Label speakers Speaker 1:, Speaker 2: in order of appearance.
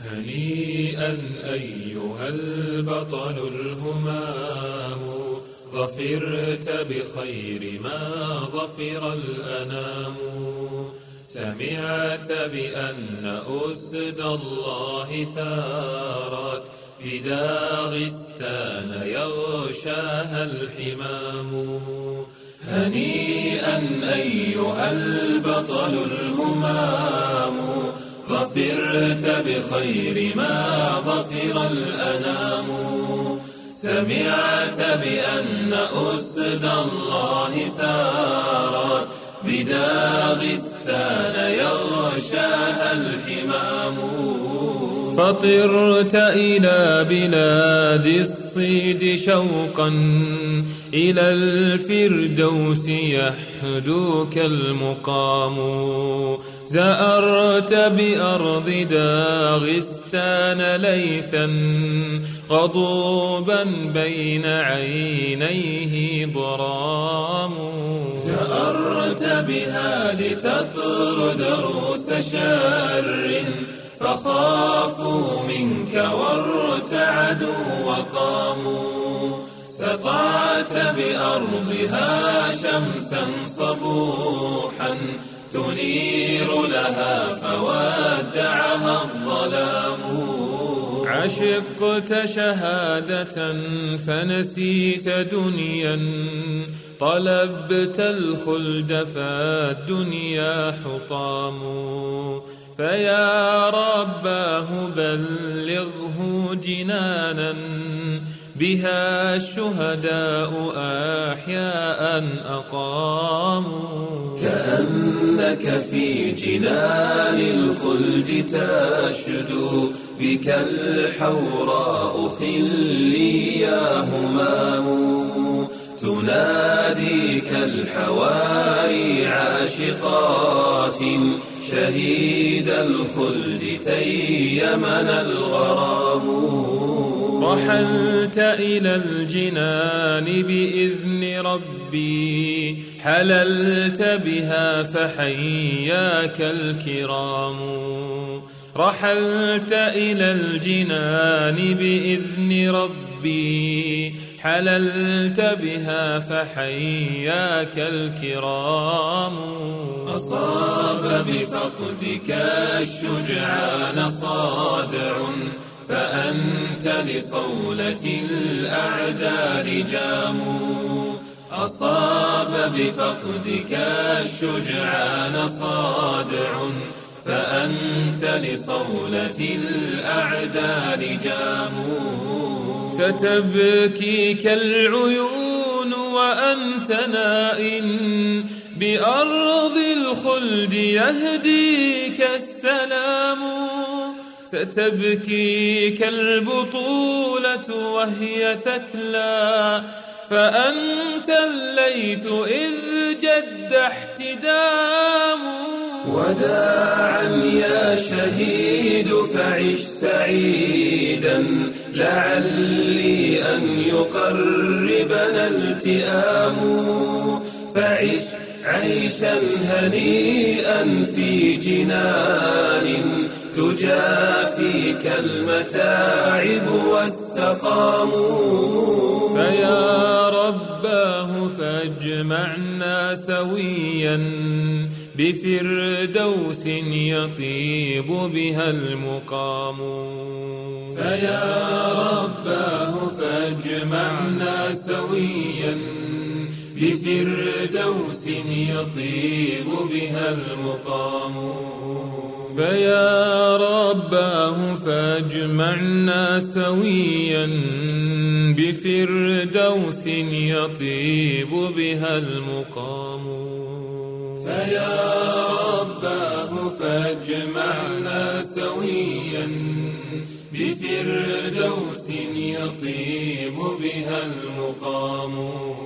Speaker 1: هنيئا أيها البطل الهمام، ظفرت بخير ما ظفر الأنام. سمعت بأن أسد الله ثارت بداغستان يغشاها الحمام. هنيئا أيها البطل الهمام، ظفرت بخير ما ظفر الأنام. سمعت بأن أسد الله ثارت بداغستان يغشاها الحمام. فطرت إلى بلاد الصيد شوقا، إلى الفردوس يحدوك المقام. زأرت بأرض داغستان ليثا، غضوبا بين عينيه ضرام. زأرت بها لتطرد روس شر، فخافوا منك وارتعدوا وقاموا. سطعت بأرضها شمسا صبوحا، تنير لها فودعها الظلام. عشقت شهادة فنسيت دنيا، طلبت الخلد فالدنيا حطام. فيا رباه بلغه جنانا، بها الشهداء أحياء أقاموا. كأنك في جنان الخلد تشدو، بك الحوراء خلي يا همام. تناديك الحواري عاشقات، شهيد الخلد تيمنا الغرام. رحلت إلى الجنان بإذن ربي، حللت بها فحياك الكرام. رحلت إلى الجنان بإذن ربي، حللت بها فحياك الكرام. أصاب بفقدك الشجعان صادع، فأنت لصولة الأعداء جام. أصاب بفقدك الشجعان صادع، فأنت لصولة الأعداء جام. ستبكيك العيون وأنت نائم، بأرض الخلد يهديك السلام. ستبكيك البطولة وهي ثكلى، فأنت الليث إذ جد احتدام. وداعا يا شهيد فعش سعيدا، لعلي أن يقربنا التئام. فعش عيشا هنيئا في جنان، تجافيك المتاعب والسقام. فيا رباه فاجمعنا سويا، بفردوس يطيب بها المقام. فيا رباه فاجمعنا سويا، بفردوس يطيب بها المقام. فيا رباه فاجمعنا سويا، بفردوس يطيب بها المقام. فيا رباه فاجمعنا سويا، بفردوس يطيب بها المقام.